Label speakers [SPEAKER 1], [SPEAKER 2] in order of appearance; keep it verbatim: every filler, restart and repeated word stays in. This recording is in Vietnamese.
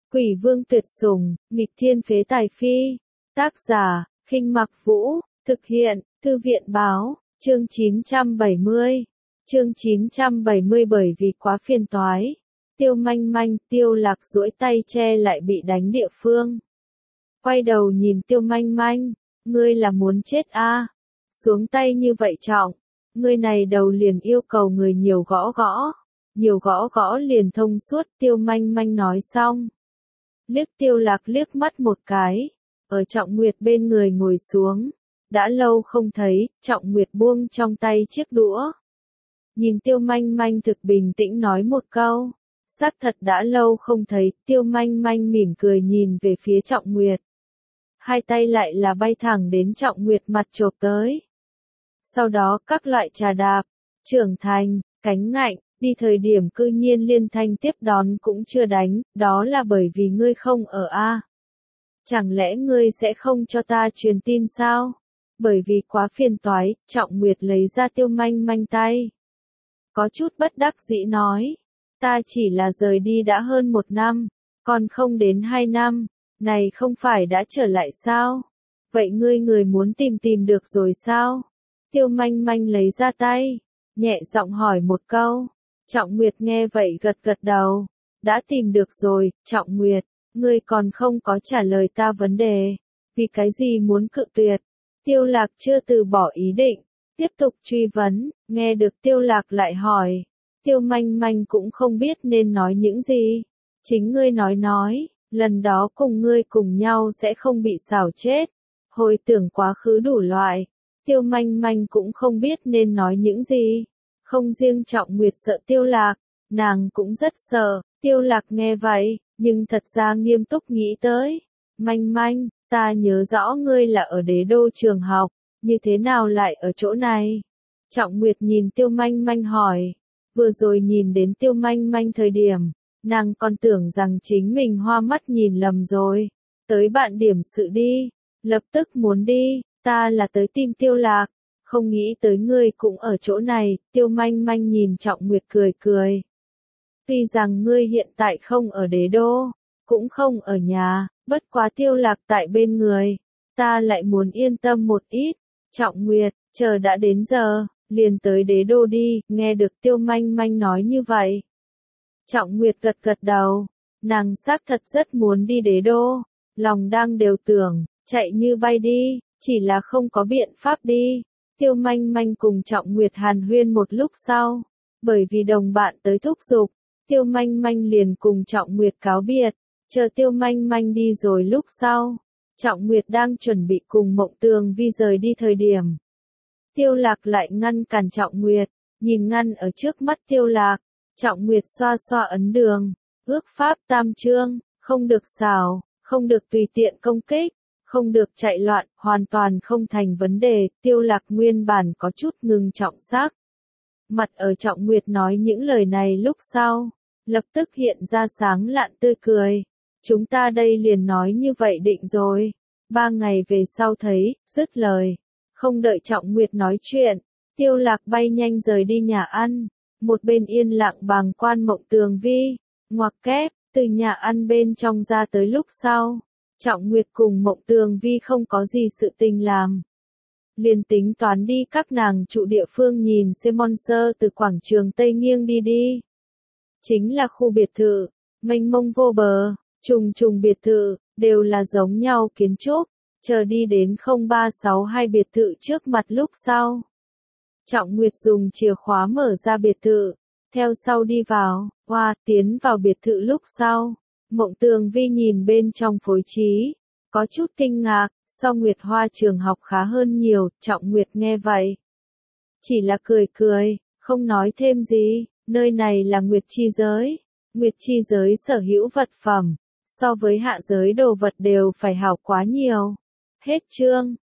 [SPEAKER 1] Quỷ vương tuyệt sủng, nghịch thiên phế tài phi. Tác giả, Khinh Mặc Vũ, thực hiện, Thư viện báo, chương chín trăm bảy mươi. Chương chín trăm bảy mươi bởi vì quá phiền toái. Tiêu Manh Manh, Tiêu Lạc duỗi tay che lại bị đánh địa phương. Quay đầu nhìn Tiêu Manh Manh, ngươi là muốn chết a? À? Xuống tay như vậy trọng, ngươi này đầu liền yêu cầu người nhiều gõ gõ, nhiều gõ gõ liền thông suốt. Tiêu Manh Manh nói xong, liếc Tiêu Lạc liếc mắt một cái, ở Trọng Nguyệt bên người ngồi xuống. Đã lâu không thấy, Trọng Nguyệt buông trong tay chiếc đũa. Nhìn Tiêu Manh Manh thực bình tĩnh nói một câu, xác thật đã lâu không thấy. Tiêu Manh Manh mỉm cười nhìn về phía Trọng Nguyệt. Hai tay lại là bay thẳng đến Trọng Nguyệt mặt chộp tới. Sau đó các loại trà đạp, trưởng thành, cánh ngạnh, đi thời điểm cư nhiên liên thanh tiếp đón cũng chưa đánh, đó là bởi vì ngươi không ở a. À? Chẳng lẽ ngươi sẽ không cho ta truyền tin sao? Bởi vì quá phiền toái, Trọng Nguyệt lấy ra Tiêu Manh Manh tay. Có chút bất đắc dĩ nói, ta chỉ là rời đi đã hơn một năm, còn không đến hai năm, này không phải đã trở lại sao? Vậy ngươi người muốn tìm tìm được rồi sao? Tiêu Manh Manh lấy ra tay, nhẹ giọng hỏi một câu. Trọng Nguyệt nghe vậy gật gật đầu, đã tìm được rồi. Trọng Nguyệt, ngươi còn không có trả lời ta vấn đề, vì cái gì muốn cự tuyệt? Tiêu Lạc chưa từ bỏ ý định, tiếp tục truy vấn. Nghe được Tiêu Lạc lại hỏi, Tiêu Manh Manh cũng không biết nên nói những gì. Chính ngươi nói nói, lần đó cùng ngươi cùng nhau sẽ không bị xảo chết. Hồi tưởng quá khứ đủ loại, Tiêu Manh Manh cũng không biết nên nói những gì. Không riêng Trọng Nguyệt sợ Tiêu Lạc, nàng cũng rất sợ. Tiêu Lạc nghe vậy, nhưng thật ra nghiêm túc nghĩ tới. Manh Manh, ta nhớ rõ ngươi là ở Đế Đô trường học, như thế nào lại ở chỗ này? Trọng Nguyệt nhìn Tiêu Manh Manh hỏi. Vừa rồi nhìn đến Tiêu Manh Manh thời điểm, nàng còn tưởng rằng chính mình hoa mắt nhìn lầm rồi. Tới bạn điểm sự đi, lập tức muốn đi, ta là tới tìm Tiêu Lạc, không nghĩ tới ngươi cũng ở chỗ này. Tiêu Manh Manh nhìn Trọng Nguyệt cười cười. Tuy rằng ngươi hiện tại không ở Đế Đô, cũng không ở nhà, bất quá Tiêu Lạc tại bên người, ta lại muốn yên tâm một ít. Trọng Nguyệt, chờ đã đến giờ, liền tới Đế Đô đi. Nghe được Tiêu Manh Manh nói như vậy, Trọng Nguyệt gật gật đầu, nàng xác thật rất muốn đi Đế Đô, lòng đang đều tưởng, chạy như bay đi, chỉ là không có biện pháp đi. Tiêu Manh Manh cùng Trọng Nguyệt hàn huyên một lúc sau, bởi vì đồng bạn tới thúc giục, Tiêu Manh Manh liền cùng Trọng Nguyệt cáo biệt. Chờ Tiêu Manh Manh đi rồi lúc sau, Trọng Nguyệt đang chuẩn bị cùng Mộng Tường Vi rời đi thời điểm, Tiêu Lạc lại ngăn cản Trọng Nguyệt. Nhìn ngăn ở trước mắt Tiêu Lạc, Trọng Nguyệt xoa xoa ấn đường, ước pháp tam chương, không được xảo, không được tùy tiện công kích, không được chạy loạn, hoàn toàn không thành vấn đề. Tiêu Lạc nguyên bản có chút ngừng trọng sắc mặt ở Trọng Nguyệt nói những lời này lúc sau, lập tức hiện ra sáng lạn tươi cười. Chúng ta đây liền nói như vậy định rồi, ba ngày về sau thấy. Dứt lời, không đợi Trọng Nguyệt nói chuyện, Tiêu Lạc bay nhanh rời đi nhà ăn. Một bên yên lặng bàng quan Mộng Tường Vi. Ngoặc kép, từ nhà ăn bên trong ra tới lúc sau, Trọng Nguyệt cùng Mộng Tường Vi không có gì sự tình làm, liền tính toán đi các nàng trụ địa phương nhìn xem monster từ quảng trường Tây nghiêng đi đi. Chính là khu biệt thự, mênh mông vô bờ, trùng trùng biệt thự, đều là giống nhau kiến trúc. Chờ đi đến không ba sáu hai biệt thự trước mặt lúc sau, Trọng Nguyệt dùng chìa khóa mở ra biệt thự, theo sau đi vào. Hoa, tiến vào biệt thự lúc sau, Mộng Tường Vi nhìn bên trong phối trí, có chút kinh ngạc. So Nguyệt Hoa trường học khá hơn nhiều. Trọng Nguyệt nghe vậy, chỉ là cười cười, không nói thêm gì. Nơi này là Nguyệt chi giới, Nguyệt chi giới sở hữu vật phẩm, so với hạ giới đồ vật đều phải hảo quá nhiều. Hết chương.